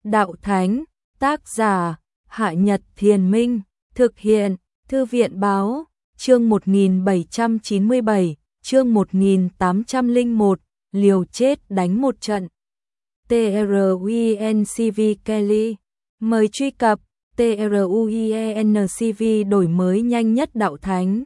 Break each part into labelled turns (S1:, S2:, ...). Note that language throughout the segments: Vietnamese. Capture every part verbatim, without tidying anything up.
S1: Đạo Thánh, tác giả, Hạ Nhật Thiền Minh, thực hiện, Thư viện Báo, chương một nghìn bảy trăm chín mươi bảy, chương một nghìn tám trăm lẻ một, liều chết đánh một trận. TRUENCV Kelly, mời truy cập, TRUENCV đổi mới nhanh nhất Đạo Thánh.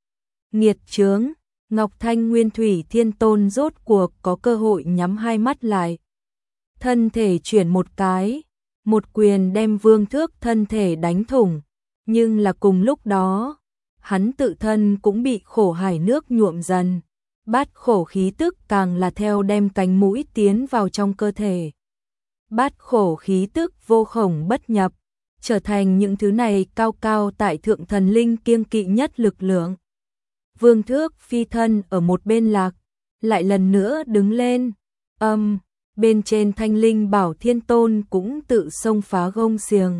S1: Nghiệt chướng, Ngọc Thanh Nguyên Thủy Thiên Tôn rốt cuộc có cơ hội nhắm hai mắt lại. Thân thể chuyển một cái, một quyền đem Vương Thước thân thể đánh thủng, nhưng là cùng lúc đó, hắn tự thân cũng bị khổ hải nước nhuộm dần, bát khổ khí tức càng là theo đem cánh mũi tiến vào trong cơ thể. Bát khổ khí tức vô khổng bất nhập, trở thành những thứ này cao cao tại thượng thần linh kiêng kỵ nhất lực lượng. Vương Thước phi thân ở một bên lạc, lại lần nữa đứng lên, âm, bên trên thanh linh bảo thiên tôn cũng tự xông phá gông xiềng.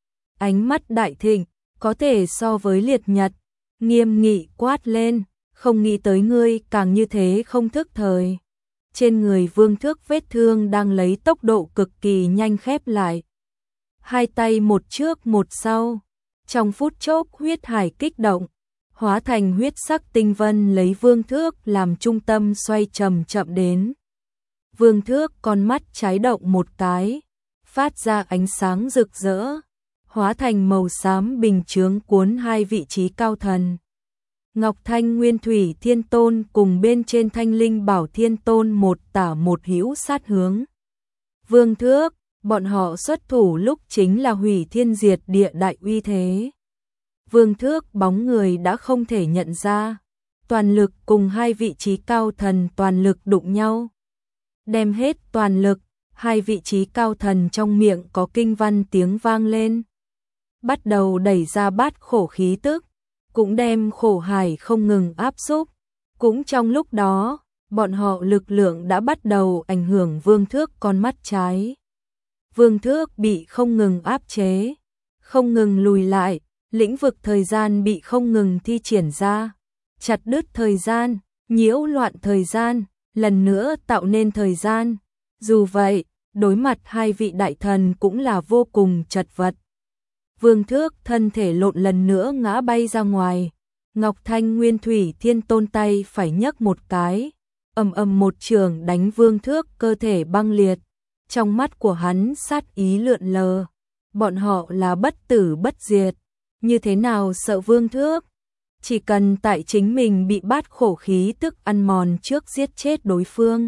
S1: Ánh mắt đại thịnh, có thể so với liệt nhật, nghiêm nghị quát lên, không nghĩ tới ngươi càng như thế không thức thời. Trên người Vương Thước vết thương đang lấy tốc độ cực kỳ nhanh khép lại. Hai tay một trước một sau, trong phút chốc huyết hải kích động, hóa thành huyết sắc tinh vân lấy Vương Thước làm trung tâm xoay chậm chậm đến. Vương Thước con mắt trái động một cái, phát ra ánh sáng rực rỡ, hóa thành màu xám bình chướng cuốn hai vị trí cao thần. Ngọc Thanh Nguyên Thủy Thiên Tôn cùng bên trên Thanh Linh Bảo Thiên Tôn một tả một hữu sát hướng. Vương Thước, bọn họ xuất thủ lúc chính là hủy thiên diệt địa đại uy thế. Vương Thước bóng người đã không thể nhận ra, toàn lực cùng hai vị trí cao thần toàn lực đụng nhau. Đem hết toàn lực, hai vị trí cao thần trong miệng có kinh văn tiếng vang lên. Bắt đầu đẩy ra bát khổ khí tức, cũng đem khổ hải không ngừng áp xúc. Cũng trong lúc đó, bọn họ lực lượng đã bắt đầu ảnh hưởng Vương Thước con mắt trái. Vương Thước bị không ngừng áp chế, không ngừng lùi lại, lĩnh vực thời gian bị không ngừng thi triển ra, chặt đứt thời gian, nhiễu loạn thời gian, lần nữa tạo nên thời gian. Dù vậy, đối mặt hai vị đại thần cũng là vô cùng chật vật. Vương Thước thân thể lộn lần nữa ngã bay ra ngoài. Ngọc Thanh Nguyên Thủy Thiên Tôn tay phải nhấc một cái, ầm ầm một trường đánh Vương Thước cơ thể băng liệt. Trong mắt của hắn sát ý lượn lờ. Bọn họ là bất tử bất diệt, như thế nào sợ Vương Thước? Chỉ cần tại chính mình bị bát khổ khí tức ăn mòn trước giết chết đối phương.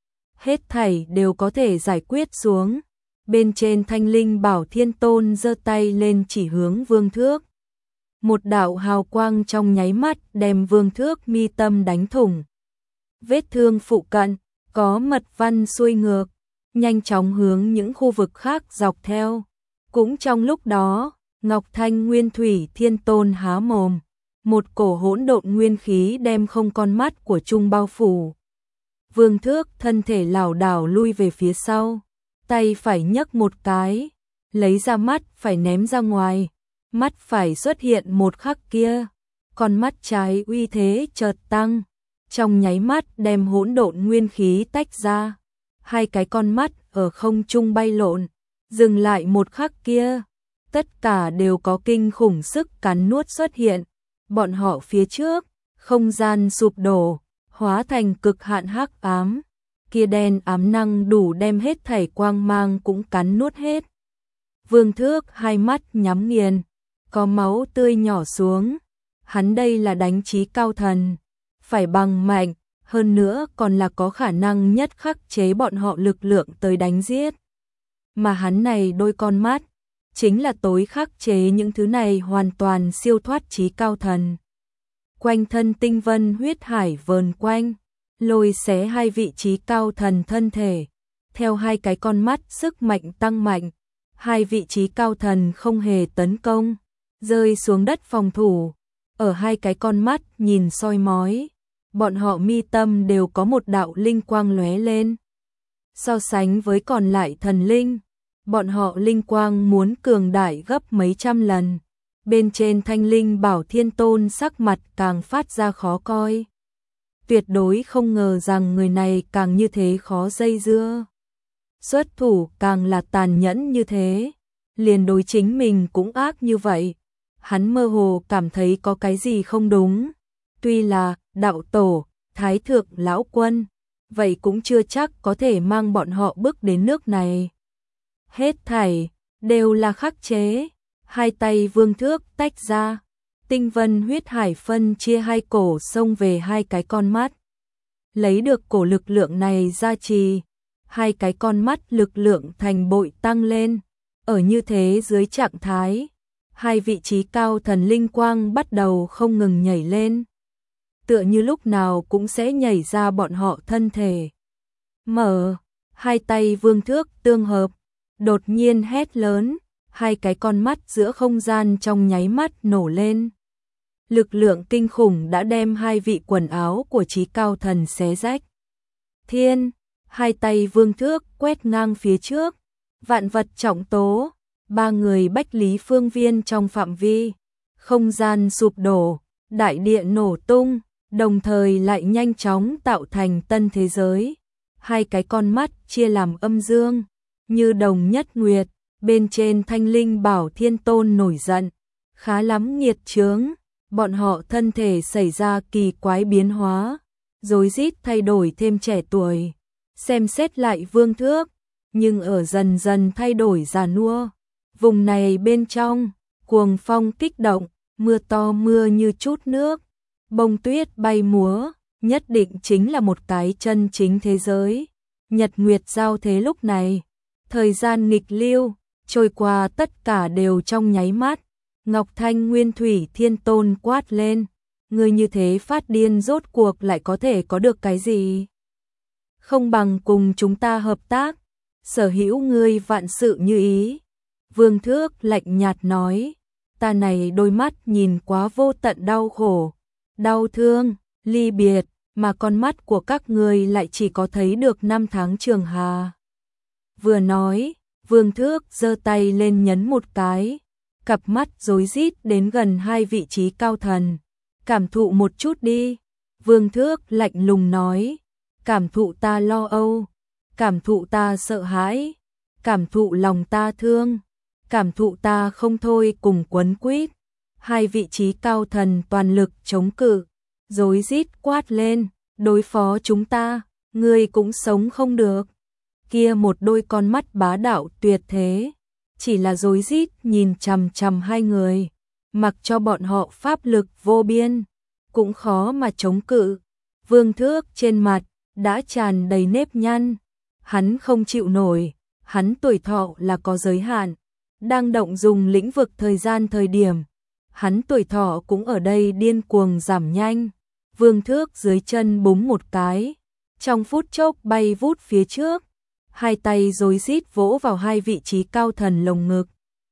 S1: Hết thảy đều có thể giải quyết xuống. Bên trên Thanh Linh Bảo Thiên Tôn giơ tay lên chỉ hướng Vương Thước. Một đạo hào quang trong nháy mắt đem Vương Thước mi tâm đánh thủng. Vết thương phụ cận, có mật văn xuôi ngược, nhanh chóng hướng những khu vực khác dọc theo. Cũng trong lúc đó, Ngọc Thanh Nguyên Thủy Thiên Tôn há mồm. Một cổ hỗn độn nguyên khí đem không con mắt của Trung bao phủ. Vương Thước thân thể lảo đảo lui về phía sau, tay phải nhấc một cái, lấy ra mắt phải ném ra ngoài, mắt phải xuất hiện một khắc kia, con mắt trái uy thế chợt tăng, trong nháy mắt đem hỗn độn nguyên khí tách ra, hai cái con mắt ở không trung bay lộn, dừng lại một khắc kia, tất cả đều có kinh khủng sức cắn nuốt xuất hiện. Bọn họ phía trước, không gian sụp đổ, hóa thành cực hạn hắc ám, kia đen ám năng đủ đem hết thảy quang mang cũng cắn nuốt hết. Vương Thước hai mắt nhắm nghiền, có máu tươi nhỏ xuống, hắn đây là đánh trí cao thần, phải bằng mạnh, hơn nữa còn là có khả năng nhất khắc chế bọn họ lực lượng tới đánh giết. Mà hắn này đôi con mắt, chính là tối khắc chế những thứ này hoàn toàn siêu thoát trí cao thần. Quanh thân tinh vân huyết hải vờn quanh, lôi xé hai vị trí cao thần thân thể. Theo hai cái con mắt sức mạnh tăng mạnh, hai vị trí cao thần không hề tấn công, rơi xuống đất phòng thủ. Ở hai cái con mắt nhìn soi mói, bọn họ mi tâm đều có một đạo linh quang lóe lên. So sánh với còn lại thần linh, bọn họ linh quang muốn cường đại gấp mấy trăm lần. Bên trên Thanh Linh Bảo Thiên Tôn sắc mặt càng phát ra khó coi. Tuyệt đối không ngờ rằng người này càng như thế khó dây dưa. xuất thủ càng là tàn nhẫn như thế, liền đối chính mình cũng ác như vậy. Hắn mơ hồ cảm thấy có cái gì không đúng, tuy là đạo tổ, thái thượng lão quân, vậy cũng chưa chắc có thể mang bọn họ bước đến nước này. Hết thảy đều là khắc chế, hai tay Vương Thước tách ra, tinh vân huyết hải phân chia hai cổ xông về hai cái con mắt. Lấy được cổ lực lượng này gia trì, hai cái con mắt lực lượng thành bội tăng lên. Ở như thế dưới trạng thái, hai vị trí cao thần linh quang bắt đầu không ngừng nhảy lên. Tựa như lúc nào cũng sẽ nhảy ra bọn họ thân thể. Mở, hai tay Vương Thước tương hợp, đột nhiên hét lớn, hai cái con mắt giữa không gian trong nháy mắt nổ lên. Lực lượng kinh khủng đã đem hai vị quần áo của trí cao thần xé rách. Thiên, hai tay Vương Thước quét ngang phía trước, vạn vật trọng tố, ba người bách lý phương viên trong phạm vi, không gian sụp đổ, đại địa nổ tung, đồng thời lại nhanh chóng tạo thành tân thế giới. Hai cái con mắt chia làm âm dương, như đồng nhất nguyệt, bên trên thanh linh bảo thiên tôn nổi giận, khá lắm nghiệt chướng, bọn họ thân thể xảy ra kỳ quái biến hóa, rối rít thay đổi thêm trẻ tuổi. Xem xét lại Vương Thước, nhưng ở dần dần thay đổi già nua. Vùng này bên trong, cuồng phong kích động, mưa to mưa như chút nước, bông tuyết bay múa, nhất định chính là một cái chân chính thế giới. Nhật nguyệt giao thế lúc này, thời gian nghịch lưu, trôi qua tất cả đều trong nháy mắt. Ngọc Thanh Nguyên Thủy Thiên Tôn quát lên, người như thế phát điên rốt cuộc lại có thể có được cái gì? Không bằng cùng chúng ta hợp tác, sở hữu ngươi vạn sự như ý. Vương Thước lạnh nhạt nói, ta này đôi mắt nhìn quá vô tận đau khổ, đau thương, ly biệt, mà con mắt của các ngươi lại chỉ có thấy được năm tháng trường hà. Vừa nói, Vương Thước giơ tay lên nhấn một cái, cặp mắt rối rít đến gần hai vị trí cao thần. Cảm thụ một chút đi. Vương Thước lạnh lùng nói, cảm thụ ta lo âu, cảm thụ ta sợ hãi, cảm thụ lòng ta thương, cảm thụ ta không thôi cùng quấn quýt. Hai vị trí cao thần toàn lực chống cự, rối rít quát lên, đối phó chúng ta, ngươi cũng sống không được. Kia một đôi con mắt bá đạo tuyệt thế, chỉ là rối rít nhìn chằm chằm hai người, mặc cho bọn họ pháp lực vô biên, cũng khó mà chống cự. Vương Thước trên mặt đã tràn đầy nếp nhăn, hắn không chịu nổi, hắn tuổi thọ là có giới hạn, đang động dùng lĩnh vực thời gian thời điểm, hắn tuổi thọ cũng ở đây điên cuồng giảm nhanh. Vương Thước dưới chân búng một cái, trong phút chốc bay vút phía trước, hai tay rối rít vỗ vào hai vị trí cao thần lồng ngực.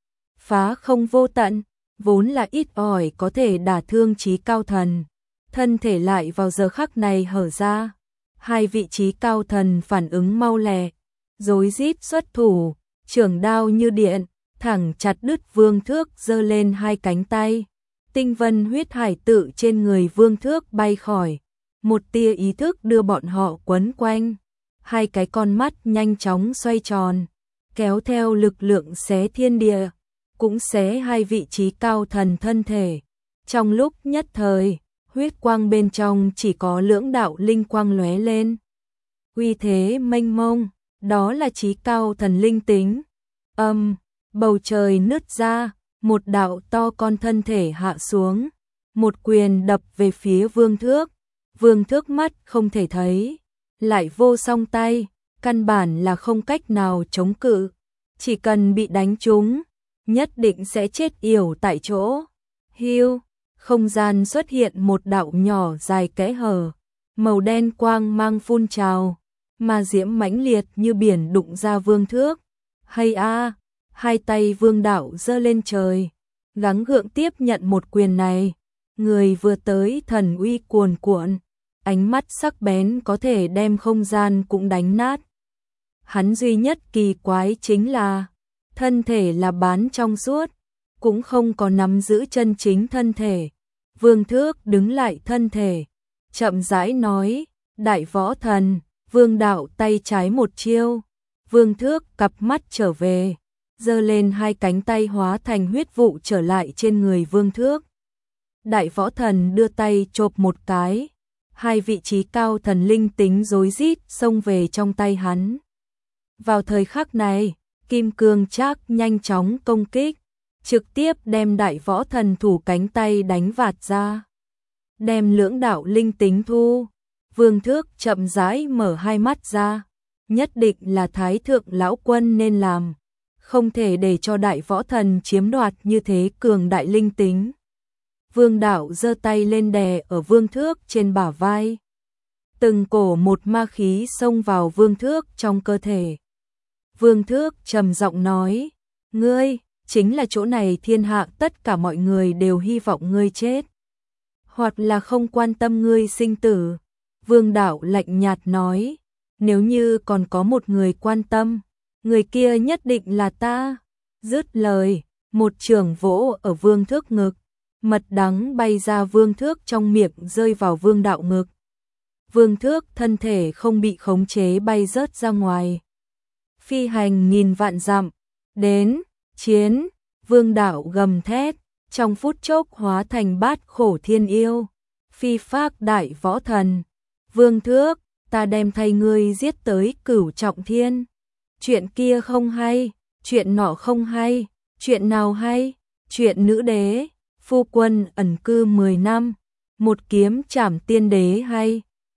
S1: Phá không vô tận, vốn là ít ỏi có thể đả thương trí cao thần, thân thể lại vào giờ khắc này hở ra. Hai vị trí cao thần phản ứng mau lẹ, rối rít xuất thủ, trường đao như điện, thẳng chặt đứt Vương Thước giơ lên hai cánh tay. Tinh vân huyết hải tự trên người Vương Thước bay khỏi, một tia ý thức đưa bọn họ quấn quanh. Hai cái con mắt nhanh chóng xoay tròn, kéo theo lực lượng xé thiên địa, cũng xé hai vị trí cao thần thân thể. Trong lúc nhất thời, huyết quang bên trong chỉ có lưỡng đạo linh quang lóe lên. Uy thế mênh mông, đó là trí cao thần linh tính. Âm, bầu trời nứt ra, một đạo to con thân thể hạ xuống, một quyền đập về phía Vương Thước. Vương Thước mắt không thể thấy, lại vô song tay, căn bản là không cách nào chống cự, chỉ cần bị đánh trúng, nhất định sẽ chết yểu tại chỗ. Hiu, không gian xuất hiện một đạo nhỏ dài kẽ hở, màu đen quang mang phun trào, mà diễm mãnh liệt như biển đụng ra Vương Thước. Hay a, hai tay Vương đạo giơ lên trời, gắng gượng tiếp nhận một quyền này. Người vừa tới thần uy cuồn cuộn, ánh mắt sắc bén có thể đem không gian cũng đánh nát. Hắn duy nhất kỳ quái chính là thân thể là bán trong suốt, cũng không có nắm giữ chân chính thân thể. Vương Thước đứng lại thân thể, chậm rãi nói, đại võ thần. Vương đạo tay trái một chiêu, Vương Thước cặp mắt trở về, giơ lên hai cánh tay hóa thành huyết vụ trở lại trên người Vương Thước. Đại võ thần đưa tay chộp một cái, hai vị trí cao thần linh tính rối rít xông về trong tay hắn. Vào thời khắc này, Kim Cương Trác nhanh chóng công kích, trực tiếp đem đại võ thần thủ cánh tay đánh vạt ra. Đem lưỡng đạo linh tính thu, Vương Thước chậm rãi mở hai mắt ra, nhất định là Thái thượng lão quân nên làm, không thể để cho đại võ thần chiếm đoạt như thế cường đại linh tính. Vương đạo giơ tay lên đè ở Vương Thước trên bả vai. Từng cổ một ma khí xông vào Vương Thước trong cơ thể. Vương Thước trầm giọng nói, ngươi, chính là chỗ này thiên hạ tất cả mọi người đều hy vọng ngươi chết. Hoặc là không quan tâm ngươi sinh tử. Vương đạo lạnh nhạt nói, nếu như còn có một người quan tâm, người kia nhất định là ta. Dứt lời, một chưởng vỗ ở Vương Thước ngực. Mật đắng bay ra Vương Thước trong miệng rơi vào Vương đạo ngực. Vương Thước thân thể không bị khống chế bay rớt ra ngoài. Phi hành nghìn vạn dặm, đến, chiến, Vương đạo gầm thét, trong phút chốc hóa thành bát khổ thiên yêu. Phi phác đại võ thần, Vương Thước, ta đem thay ngươi giết tới cửu trọng thiên. Chuyện kia không hay, chuyện nọ không hay, chuyện nào hay, chuyện nữ đế, phu quân ẩn cư mười năm, một kiếm trảm tiên đế hay.